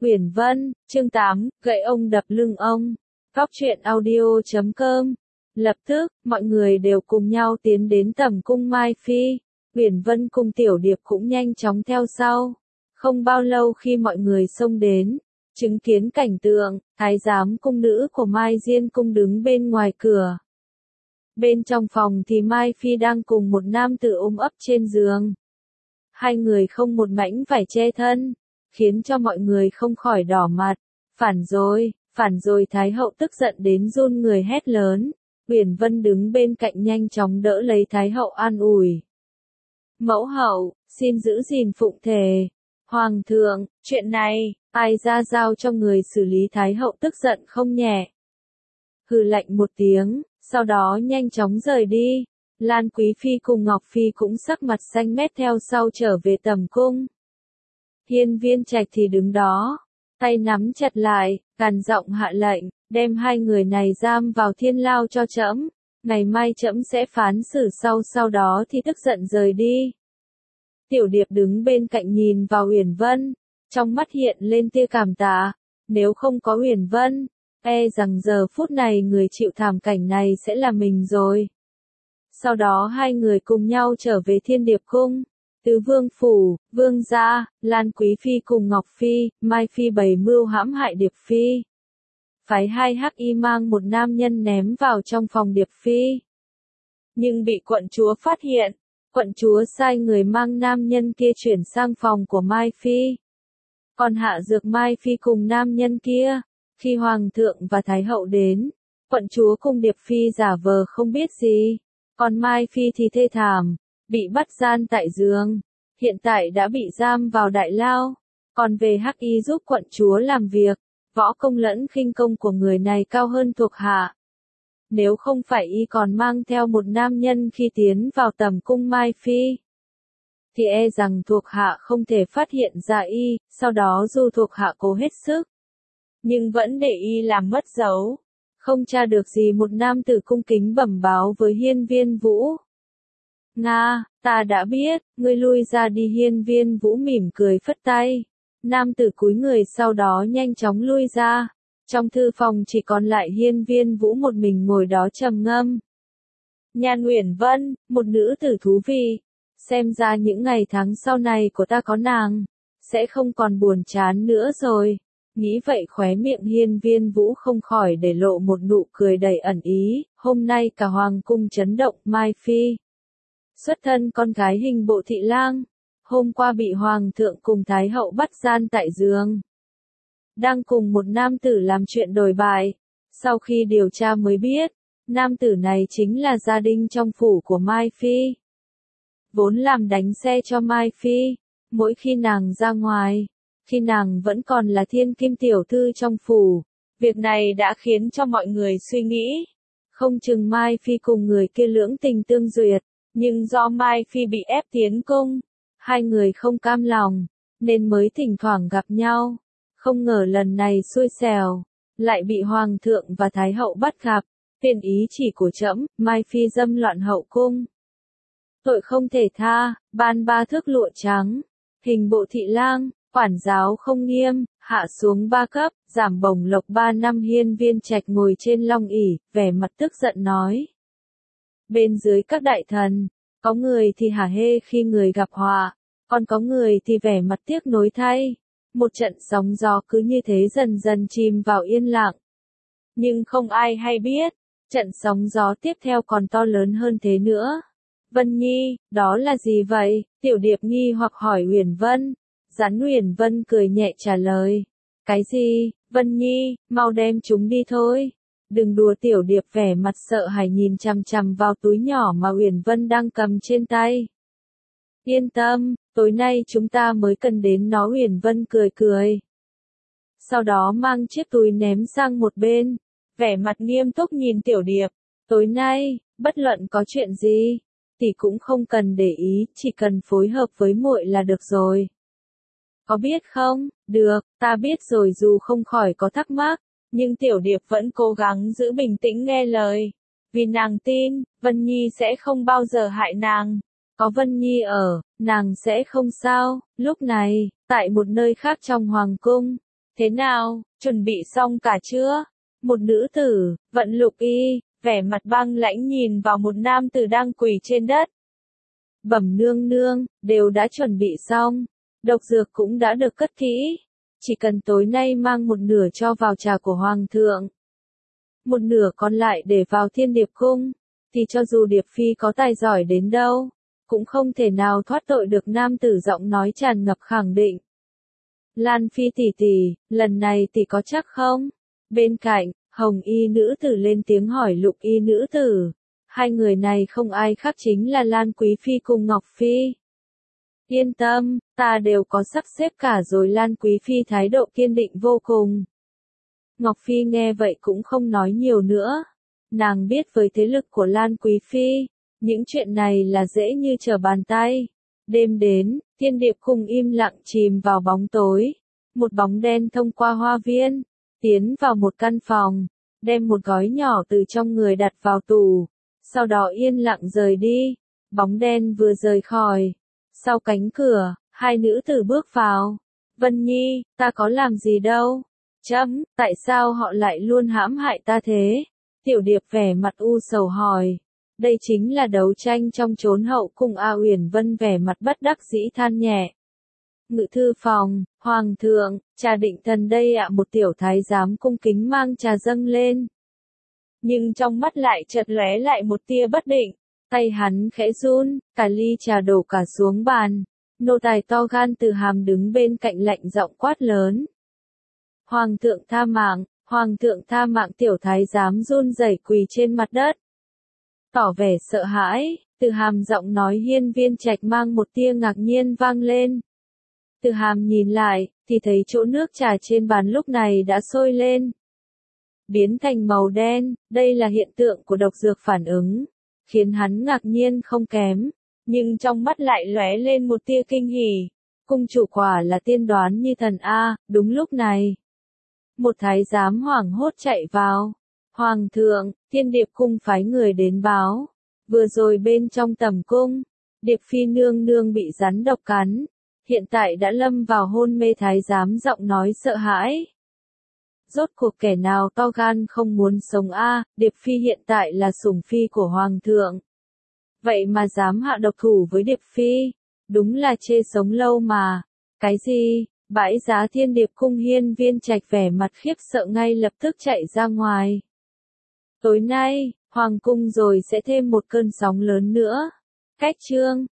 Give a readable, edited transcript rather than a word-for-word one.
Uyển Vân, chương 8, gậy ông đập lưng ông. Góc truyện audio.com. Lập tức, mọi người đều cùng nhau tiến đến tầm cung Mai Phi. Uyển Vân cùng Tiểu Điệp cũng nhanh chóng theo sau. Không bao lâu khi mọi người xông đến, chứng kiến cảnh tượng, thái giám cung nữ của Mai Diên cung đứng bên ngoài cửa. Bên trong phòng thì Mai Phi đang cùng một nam tử ôm ấp trên giường. Hai người không một mảnh vải che thân, khiến cho mọi người không khỏi đỏ mặt. Phản rồi Thái hậu tức giận đến run người hét lớn. Uyển Vân đứng bên cạnh nhanh chóng đỡ lấy Thái hậu an ủi. Mẫu hậu, xin giữ gìn phụng thề. Hoàng thượng, chuyện này, ai ra giao cho người xử lý. Thái hậu tức giận không nhẹ. Hừ lạnh một tiếng, sau đó nhanh chóng rời đi. Lan Quý Phi cùng Ngọc Phi cũng sắc mặt xanh mét theo sau trở về tầm cung. Hiên Viên Trạch thì đứng đó, tay nắm chặt lại, gằn giọng hạ lệnh, đem hai người này giam vào thiên lao cho trẫm. Ngày mai trẫm sẽ phán xử sau đó thì tức giận rời đi. Tiểu Điệp đứng bên cạnh nhìn vào Uyển Vân, trong mắt hiện lên tia cảm tạ. Nếu không có Uyển Vân, e rằng giờ phút này người chịu thảm cảnh này sẽ là mình rồi. Sau đó hai người cùng nhau trở về Thiên Điệp cung. Tứ vương phủ, vương gia, Lan Quý Phi cùng Ngọc Phi, Mai Phi bày mưu hãm hại Điệp Phi. Phái hai hắc y mang một nam nhân ném vào trong phòng Điệp Phi. Nhưng bị quận chúa phát hiện, quận chúa sai người mang nam nhân kia chuyển sang phòng của Mai Phi. Còn hạ dược Mai Phi cùng nam nhân kia. Khi Hoàng thượng và Thái hậu đến, quận chúa cùng Điệp Phi giả vờ không biết gì. Còn Mai Phi thì thê thảm, bị bắt gian tại giường, hiện tại đã bị giam vào đại lao. Còn về hắc y giúp quận chúa làm việc, võ công lẫn khinh công của người này cao hơn thuộc hạ. Nếu không phải y còn mang theo một nam nhân khi tiến vào tầm cung Mai Phi, thì e rằng thuộc hạ không thể phát hiện ra y. Sau đó dù thuộc hạ cố hết sức, nhưng vẫn để y làm mất dấu. Không tra được gì. Một nam tử cung kính bẩm báo với Hiên Viên Vũ. Nga, ta đã biết, ngươi lui ra đi. Hiên Viên Vũ mỉm cười phất tay. Nam tử cúi người sau đó nhanh chóng lui ra. Trong thư phòng chỉ còn lại Hiên Viên Vũ một mình ngồi đó trầm ngâm. Nhan Uyển Vân, một nữ tử thú vị. Xem ra những ngày tháng sau này của ta có nàng, sẽ không còn buồn chán nữa rồi. Nghĩ vậy khóe miệng Hiên Viên Vũ không khỏi để lộ một nụ cười đầy ẩn ý. Hôm nay cả hoàng cung chấn động. Mai Phi xuất thân con gái hình bộ thị lang, hôm qua bị hoàng thượng cùng thái hậu bắt gian tại giường, đang cùng một nam tử làm chuyện đồi bại. Sau khi điều tra mới biết, nam tử này chính là gia đình trong phủ của Mai Phi, vốn làm đánh xe cho Mai Phi. Mỗi khi nàng ra ngoài, khi nàng vẫn còn là thiên kim tiểu thư trong phủ, việc này đã khiến cho mọi người suy nghĩ, không chừng Mai Phi cùng người kia lưỡng tình tương duyệt. Nhưng do Mai Phi bị ép tiến cung, hai người không cam lòng, nên mới thỉnh thoảng gặp nhau. Không ngờ lần này xui xẻo, lại bị Hoàng thượng và Thái hậu bắt gặp. Tiền ý chỉ của trẫm, Mai Phi dâm loạn hậu cung, tội không thể tha, ban 3 thước lụa trắng. Hình bộ thị lang, quản giáo không nghiêm, hạ xuống 3 cấp, giảm bổng lộc 3 năm. Hiên Viên Trạch ngồi trên long ỷ, vẻ mặt tức giận nói. Bên dưới các đại thần, có người thì hả hê khi người gặp họa, còn có người thì vẻ mặt tiếc nối thay. Một trận sóng gió cứ như thế dần dần chìm vào yên lặng. Nhưng không ai hay biết, trận sóng gió tiếp theo còn to lớn hơn thế nữa. Vân Nhi, đó là gì vậy? Tiểu Điệp nghi hoặc hỏi Uyển Vân. Rắn Uyển Vân cười nhẹ trả lời. Cái gì? Vân Nhi, mau đem chúng đi thôi. Đừng đùa. Tiểu Điệp vẻ mặt sợ hãi nhìn chằm chằm vào túi nhỏ mà Uyển Vân đang cầm trên tay. Yên tâm, tối nay chúng ta mới cần đến nó. Uyển Vân cười cười. Sau đó mang chiếc túi ném sang một bên, vẻ mặt nghiêm túc nhìn Tiểu Điệp. Tối nay, bất luận có chuyện gì, thì cũng không cần để ý, chỉ cần phối hợp với muội là được rồi. Có biết không? Được, ta biết rồi. Dù không khỏi có thắc mắc, nhưng Tiểu Điệp vẫn cố gắng giữ bình tĩnh nghe lời. Vì nàng tin, Vân Nhi sẽ không bao giờ hại nàng. Có Vân Nhi ở, nàng sẽ không sao. Lúc này, tại một nơi khác trong hoàng cung, Thế nào, chuẩn bị xong cả chưa? Một nữ tử, vận lục y, vẻ mặt băng lãnh nhìn vào một nam tử đang quỳ trên đất. Bẩm nương nương, đều đã chuẩn bị xong. Độc dược cũng đã được cất kỹ. Chỉ cần tối nay mang một nửa cho vào trà của hoàng thượng. Một nửa còn lại để vào Thiên Điệp cung. Thì cho dù Điệp Phi có tài giỏi đến đâu, cũng không thể nào thoát tội được, nam tử giọng nói tràn ngập khẳng định. Lan Phi tỷ tỷ, lần này tỷ có chắc không? Bên cạnh, hồng y nữ tử lên tiếng hỏi lục y nữ tử. Hai người này không ai khác chính là Lan Quý Phi cùng Ngọc Phi. Yên tâm, ta đều có sắp xếp cả rồi. Lan Quý Phi thái độ kiên định vô cùng. Ngọc Phi nghe vậy cũng không nói nhiều nữa. Nàng biết với thế lực của Lan Quý Phi, những chuyện này là dễ như trở bàn tay. Đêm đến, Thiên Điệp cung im lặng chìm vào bóng tối. Một bóng đen thông qua hoa viên, tiến vào một căn phòng, đem một gói nhỏ từ trong người đặt vào tủ, sau đó yên lặng rời đi. Bóng đen vừa rời khỏi, sau cánh cửa, hai nữ tử bước vào. Vân Nhi, ta có làm gì đâu? Chấm, tại sao họ lại luôn hãm hại ta thế? Tiểu Điệp vẻ mặt u sầu hỏi. Đây chính là đấu tranh trong chốn hậu cung. A Uyển Vân vẻ mặt bất đắc dĩ than nhẹ. Ngự thư phòng, hoàng thượng, trà định thần đây ạ. Một tiểu thái giám cung kính mang trà dâng lên. Nhưng trong mắt lại chợt lóe lại một tia bất định, tay hắn khẽ run, cả ly trà đổ cả xuống bàn. Nô tài to gan Từ Hàm đứng bên cạnh lạnh giọng quát lớn. Hoàng thượng tha mạng, hoàng thượng tha mạng. Tiểu thái giám run rẩy quỳ trên mặt đất. Tỏ vẻ sợ hãi, Từ Hàm giọng nói Hiên Viên Trạch mang một tia ngạc nhiên vang lên. Từ Hàm nhìn lại, thì thấy chỗ nước trà trên bàn lúc này đã sôi lên, biến thành màu đen. Đây là hiện tượng của độc dược phản ứng, khiến hắn ngạc nhiên không kém, nhưng trong mắt lại lóe lên một tia kinh hỉ. Cung chủ quả là tiên đoán như thần a. Đúng lúc này, một thái giám hoảng hốt chạy vào. Hoàng thượng, Thiên Điệp cung phái người đến báo. Vừa rồi bên trong tầm cung, Điệp Phi nương nương bị rắn độc cắn. Hiện tại đã lâm vào hôn mê. Thái giám giọng nói sợ hãi. Rốt cuộc kẻ nào to gan không muốn sống a? Điệp Phi hiện tại là sủng phi của Hoàng thượng. Vậy mà dám hạ độc thủ với Điệp Phi. Đúng là chê sống lâu mà. Cái gì? Bãi giá Thiên Điệp cung. Hiên Viên Trạch vẻ mặt khiếp sợ ngay lập tức chạy ra ngoài. Tối nay, Hoàng cung rồi sẽ thêm một cơn sóng lớn nữa. Cách chương